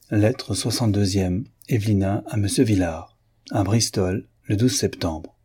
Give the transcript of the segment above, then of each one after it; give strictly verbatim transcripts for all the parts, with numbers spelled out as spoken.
Lettre soixante-deuxième. Evelina à Monsieur Villard, à Bristol, le douze septembre.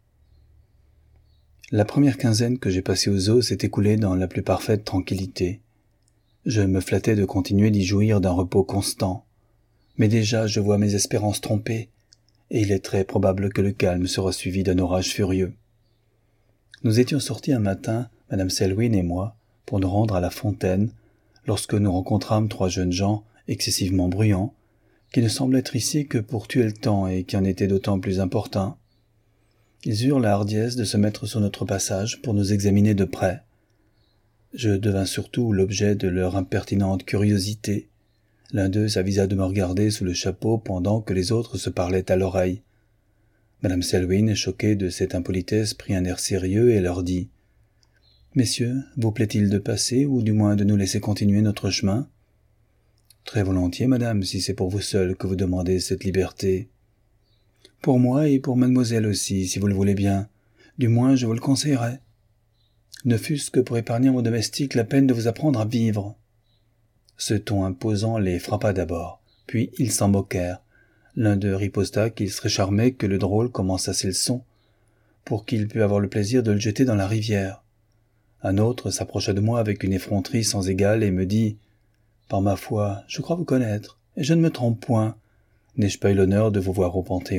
La première quinzaine que j'ai passée aux zoo s'est écoulée dans la plus parfaite tranquillité. Je me flattais de continuer d'y jouir d'un repos constant. Mais déjà je vois mes espérances trompées, et il est très probable que le calme sera suivi d'un orage furieux. Nous étions sortis un matin, Madame Selwyn et moi, pour nous rendre à la fontaine, lorsque nous rencontrâmes trois jeunes gens excessivement bruyants, qui ne semblaient être ici que pour tuer le temps et qui en étaient d'autant plus importuns. Ils eurent la hardiesse de se mettre sur notre passage pour nous examiner de près. Je devins surtout l'objet de leur impertinente curiosité. L'un d'eux s'avisa de me regarder sous le chapeau pendant que les autres se parlaient à l'oreille. Madame Selwyn, choquée de cette impolitesse, prit un air sérieux et leur dit « Messieurs, vous plaît-il de passer ou du moins de nous laisser continuer notre chemin ?»« Très volontiers, madame, si c'est pour vous seule que vous demandez cette liberté. »« Pour moi et pour mademoiselle aussi, si vous le voulez bien. Du moins, je vous le conseillerais. Ne fût-ce que pour épargner à mon domestique la peine de vous apprendre à vivre. » Ce ton imposant les frappa d'abord, puis ils s'en moquèrent. L'un d'eux riposta qu'il serait charmé que le drôle commençât ses leçons, pour qu'il pût avoir le plaisir de le jeter dans la rivière. Un autre s'approcha de moi avec une effronterie sans égale et me dit « Par ma foi, je crois vous connaître, et je ne me trompe point. N'ai-je pas eu l'honneur de vous voir au Panthéon ?»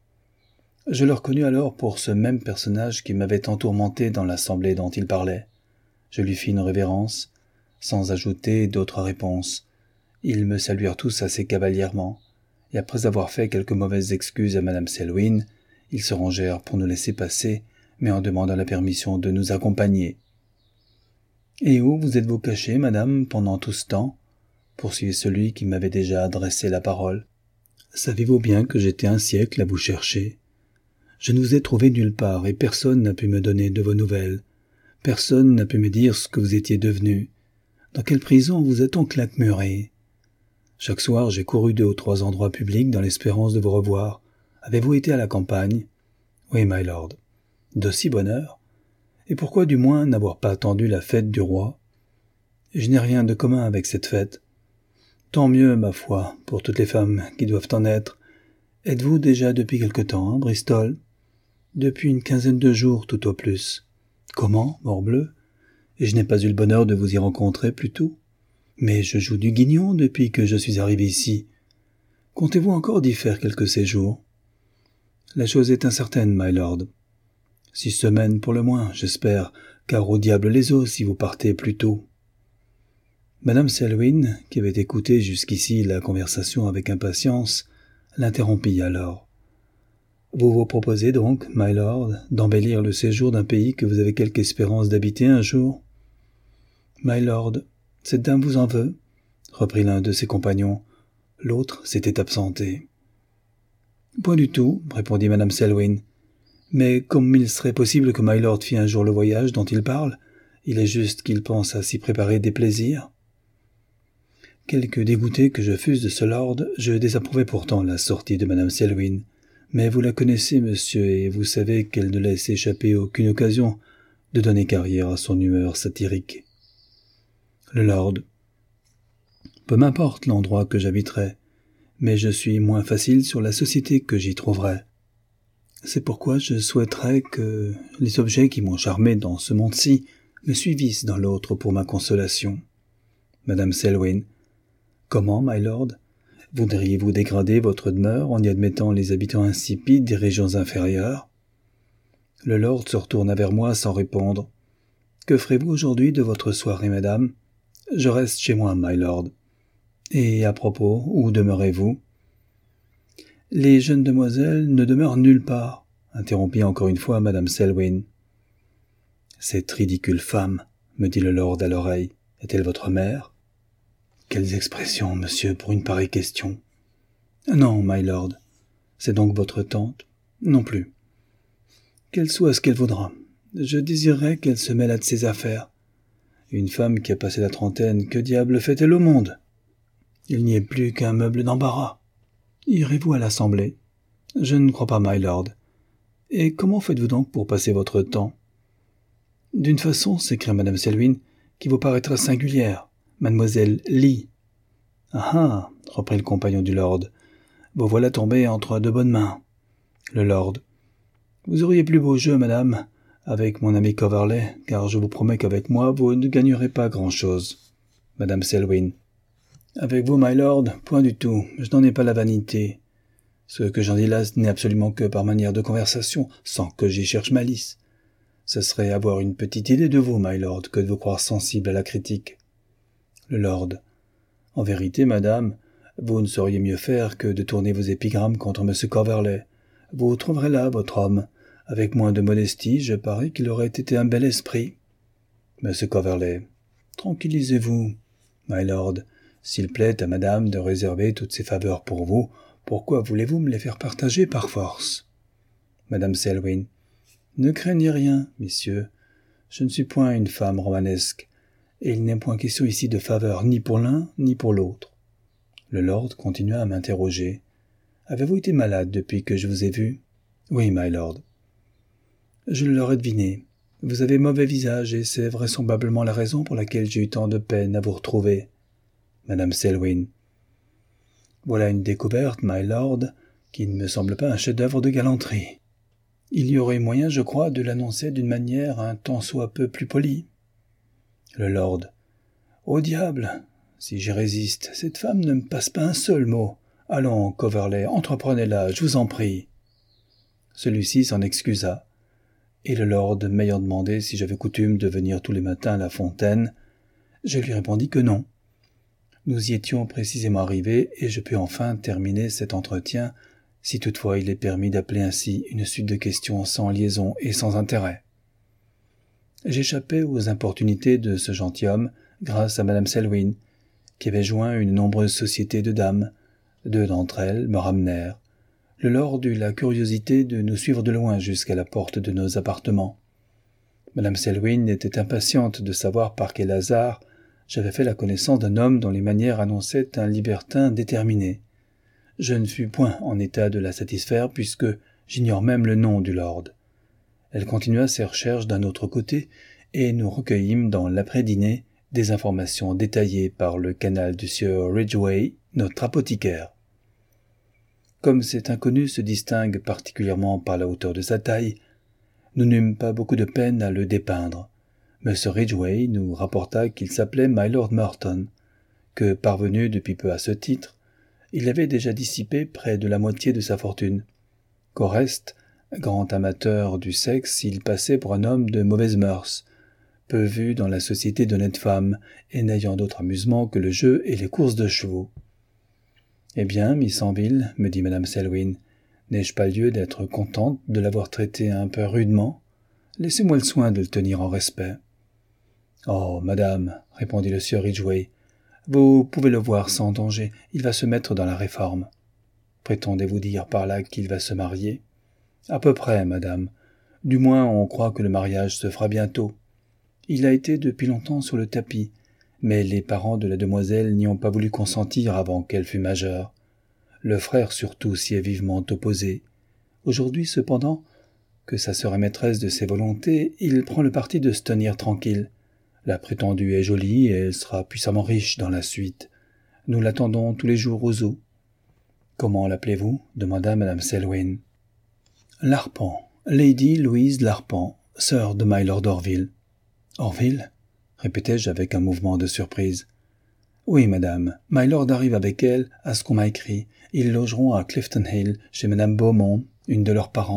Je le reconnus alors pour ce même personnage qui m'avait tant tourmenté dans l'assemblée dont il parlait. Je lui fis une révérence, sans ajouter d'autres réponses. Ils me saluèrent tous assez cavalièrement, et après avoir fait quelques mauvaises excuses à Madame Selwyn, ils se rangèrent pour nous laisser passer, mais en demandant la permission de nous accompagner. « Et où vous êtes-vous cachée, madame, pendant tout ce temps ?» poursuivit celui qui m'avait déjà adressé la parole. « Savez-vous bien que j'étais un siècle à vous chercher ? Je ne vous ai trouvé nulle part et personne n'a pu me donner de vos nouvelles. Personne n'a pu me dire ce que vous étiez devenu. Dans quelle prison vous a-t-on claquemuré ? Chaque soir, j'ai couru deux ou trois endroits publics dans l'espérance de vous revoir. Avez-vous été à la campagne ? Oui, my lord. D'aussi bonne heure ? Et pourquoi du moins n'avoir pas attendu la fête du roi ? Je n'ai rien de commun avec cette fête. Tant mieux, ma foi, pour toutes les femmes qui doivent en être. Êtes-vous déjà depuis quelque temps, hein, Bristol ? Depuis une quinzaine de jours, tout au plus. Comment, morbleu ? Et je n'ai pas eu le bonheur de vous y rencontrer plus tôt. Mais je joue du guignon depuis que je suis arrivé ici. Comptez-vous encore d'y faire quelques séjours ? La chose est incertaine, my lord. Six semaines pour le moins, j'espère, car au diable les os si vous partez plus tôt. Madame Selwyn, qui avait écouté jusqu'ici la conversation avec impatience, l'interrompit alors. « Vous vous proposez donc, my lord, d'embellir le séjour d'un pays que vous avez quelque espérance d'habiter un jour ?»« My lord, cette dame vous en veut ?» reprit l'un de ses compagnons. L'autre s'était absenté. « Point du tout, » répondit Madame Selwyn. « Mais comme il serait possible que my lord fît un jour le voyage dont il parle, il est juste qu'il pense à s'y préparer des plaisirs. » Quelque dégoûté que je fusse de ce lord, je désapprouvais pourtant la sortie de Madame Selwyn. Mais vous la connaissez, monsieur, et vous savez qu'elle ne laisse échapper aucune occasion de donner carrière à son humeur satirique. Le lord. Peu m'importe l'endroit que j'habiterai, mais je suis moins facile sur la société que j'y trouverai. C'est pourquoi je souhaiterais que les objets qui m'ont charmé dans ce monde-ci me suivissent dans l'autre pour ma consolation. Madame Selwyn. Comment, my lord ? Voudriez-vous dégrader votre demeure en y admettant les habitants insipides des régions inférieures ? Le lord se retourna vers moi sans répondre. Que ferez-vous aujourd'hui de votre soirée, madame ? Je reste chez moi, my lord. Et à propos, où demeurez-vous ? Les jeunes demoiselles ne demeurent nulle part, interrompit encore une fois madame Selwyn. Cette ridicule femme, me dit le lord à l'oreille, est-elle votre mère ? Quelles expressions, monsieur, pour une pareille question. Non, my lord. C'est donc votre tante ? Non plus. Qu'elle soit ce qu'elle voudra. Je désirerais qu'elle se mêle à de ses affaires. Une femme qui a passé la trentaine, que diable fait-elle au monde ? Il n'y est plus qu'un meuble d'embarras. Irez-vous à l'assemblée ? Je ne crois pas, my lord. Et comment faites-vous donc pour passer votre temps ? D'une façon, s'écria madame Selwyn, qui vous paraîtra singulière. Mademoiselle Lee. Ah ah, reprit le compagnon du lord. Vous voilà tombé entre de bonnes mains. Le lord. Vous auriez plus beau jeu, madame, avec mon ami Coverley, car je vous promets qu'avec moi, vous ne gagnerez pas grand-chose. Madame Selwyn. Avec vous, my lord, point du tout, je n'en ai pas la vanité. Ce que j'en dis là n'est absolument que par manière de conversation, sans que j'y cherche malice. Ce serait avoir une petite idée de vous, my lord, que de vous croire sensible à la critique. Le lord. En vérité, madame, vous ne sauriez mieux faire que de tourner vos épigrammes contre M. Coverley. Vous trouverez là votre homme. Avec moins de modestie, je parie qu'il aurait été un bel esprit. M. Coverley. Tranquillisez-vous, my lord. S'il plaît à madame de réserver toutes ses faveurs pour vous, pourquoi voulez-vous me les faire partager par force? Madame Selwyn. Ne craignez rien, messieurs. Je ne suis point une femme romanesque, et il n'est point question ici de faveur ni pour l'un ni pour l'autre. Le lord continua à m'interroger. Avez-vous été malade depuis que je vous ai vu? Oui, my lord. Je l'aurais deviné. Vous avez mauvais visage, et c'est vraisemblablement la raison pour laquelle j'ai eu tant de peine à vous retrouver. Madame Selwyn. Voilà une découverte, my lord, qui ne me semble pas un chef-d'œuvre de galanterie. Il y aurait moyen, je crois, de l'annoncer d'une manière un tant soit peu plus polie. Le lord. Au diable! Si j'y résiste, cette femme ne me passe pas un seul mot. Allons, Coverley, entreprenez-la, je vous en prie. Celui-ci s'en excusa, et le lord m'ayant demandé si j'avais coutume de venir tous les matins à la fontaine, je lui répondis que non. Nous y étions précisément arrivés, et je pus enfin terminer cet entretien, si toutefois il est permis d'appeler ainsi une suite de questions sans liaison et sans intérêt. J'échappais aux importunités de ce gentilhomme grâce à madame Selwyn, qui avait joint une nombreuse société de dames. Deux d'entre elles me ramenèrent. Le lord eut la curiosité de nous suivre de loin jusqu'à la porte de nos appartements. Madame Selwyn était impatiente de savoir par quel hasard j'avais fait la connaissance d'un homme dont les manières annonçaient un libertin déterminé. Je ne fus point en état de la satisfaire, puisque j'ignore même le nom du lord. Elle continua ses recherches d'un autre côté, et nous recueillîmes dans l'après-dîner des informations détaillées par le canal du sieur Ridgway, notre apothicaire. Comme cet inconnu se distingue particulièrement par la hauteur de sa taille, nous n'eûmes pas beaucoup de peine à le dépeindre. M. Ridgway nous rapporta qu'il s'appelait Mylord Merton, que, parvenu depuis peu à ce titre, il avait déjà dissipé près de la moitié de sa fortune, qu'au reste, grand amateur du sexe, il passait pour un homme de mauvaises mœurs, peu vu dans la société d'honnêtes femmes, et n'ayant d'autre amusement que le jeu et les courses de chevaux. « Eh bien, Miss Anville, me dit madame Selwyn, n'ai-je pas lieu d'être contente de l'avoir traité un peu rudement? Laissez-moi le soin de le tenir en respect. »« Oh, madame, répondit le sieur Ridgway, vous pouvez le voir sans danger, il va se mettre dans la réforme. Prétendez-vous dire par là qu'il va se marier? À peu près, madame. Du moins, on croit que le mariage se fera bientôt. Il a été depuis longtemps sur le tapis, mais les parents de la demoiselle n'y ont pas voulu consentir avant qu'elle fût majeure. Le frère surtout s'y est vivement opposé. Aujourd'hui, cependant, que sa sœur est maîtresse de ses volontés, il prend le parti de se tenir tranquille. La prétendue est jolie et elle sera puissamment riche dans la suite. Nous l'attendons tous les jours aux eaux. « Comment l'appelez-vous » demanda madame Selwyn. « Larpent, Lady Louise Larpent, sœur de Mylord Orville. »« Orville » répétai-je avec un mouvement de surprise. « Oui, madame, Mylord arrive avec elle à ce qu'on m'a écrit. Ils logeront à Clifton Hill, chez madame Beaumont, une de leurs parentes. »«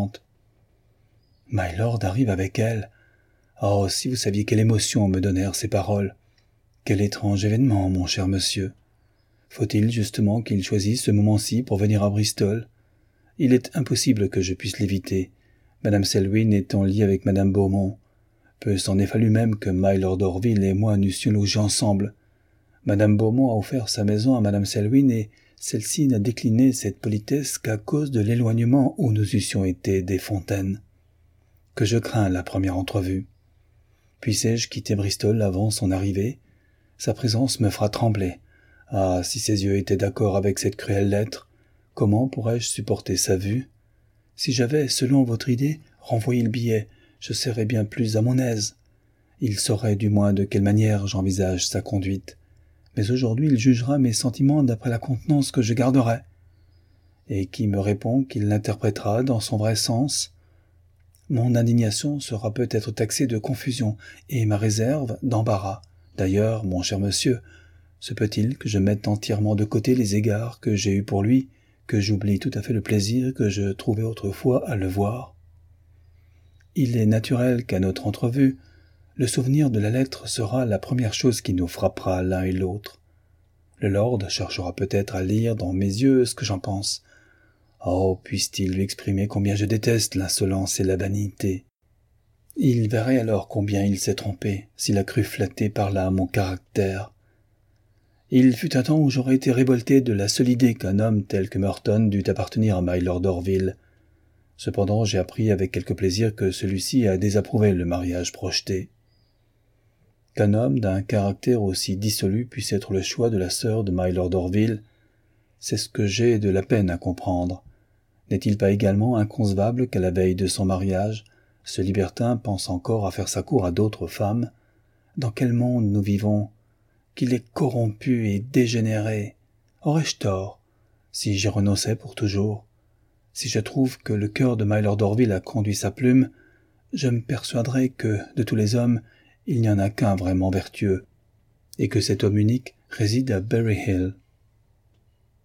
Mylord arrive avec elle ?» Oh, si vous saviez quelle émotion me donnèrent ces paroles. Quel étrange événement, mon cher monsieur. Faut-il justement qu'il choisisse ce moment-ci pour venir à Bristol? Il est impossible que je puisse l'éviter. Madame Selwyn est en lie avec madame Beaumont. Peu s'en est fallu même que Mylord Orville et moi n'eussions logé ensemble. Madame Beaumont a offert sa maison à madame Selwyn et celle-ci n'a décliné cette politesse qu'à cause de l'éloignement où nous eussions été des fontaines. Que je crains la première entrevue. Puissais-je quitter Bristol avant son arrivée? Sa présence me fera trembler. Ah, si ses yeux étaient d'accord avec cette cruelle lettre, comment pourrais-je supporter sa vue? Si j'avais, selon votre idée, renvoyé le billet, je serais bien plus à mon aise. Il saurait du moins de quelle manière j'envisage sa conduite. mais aujourd'hui il jugera mes sentiments d'après la contenance que je garderai, et qui me répond qu'il l'interprétera dans son vrai sens. Mon indignation sera peut-être taxée de confusion, et ma réserve d'embarras. D'ailleurs, mon cher monsieur, se peut-il que je mette entièrement de côté les égards que j'ai eus pour lui, que j'oublie tout à fait le plaisir que je trouvais autrefois à le voir? Il est naturel qu'à notre entrevue, le souvenir de la lettre sera la première chose qui nous frappera l'un et l'autre. Le lord cherchera peut-être à lire dans mes yeux ce que j'en pense. Oh, puisse-t-il lui exprimer combien je déteste l'insolence et la vanité. Il verrait alors combien il s'est trompé, s'il a cru flatter par là mon caractère. Il fut un temps où j'aurais été révolté de la seule idée qu'un homme tel que Merton dût appartenir à Mylord Orville. Cependant, j'ai appris avec quelque plaisir que celui-ci a désapprouvé le mariage projeté. Qu'un homme d'un caractère aussi dissolu puisse être le choix de la sœur de Mylord Orville, c'est ce que j'ai de la peine à comprendre. N'est-il pas également inconcevable qu'à la veille de son mariage, ce libertin pense encore à faire sa cour à d'autres femmes? Dans quel monde nous vivons? Qu'il est corrompu et dégénéré. Aurais-je tort, si j'y renonçais pour toujours? Si je trouve que le cœur de Mylord Orville a conduit sa plume, je me persuaderai que, de tous les hommes, il n'y en a qu'un vraiment vertueux, et que cet homme unique réside à Berry Hill.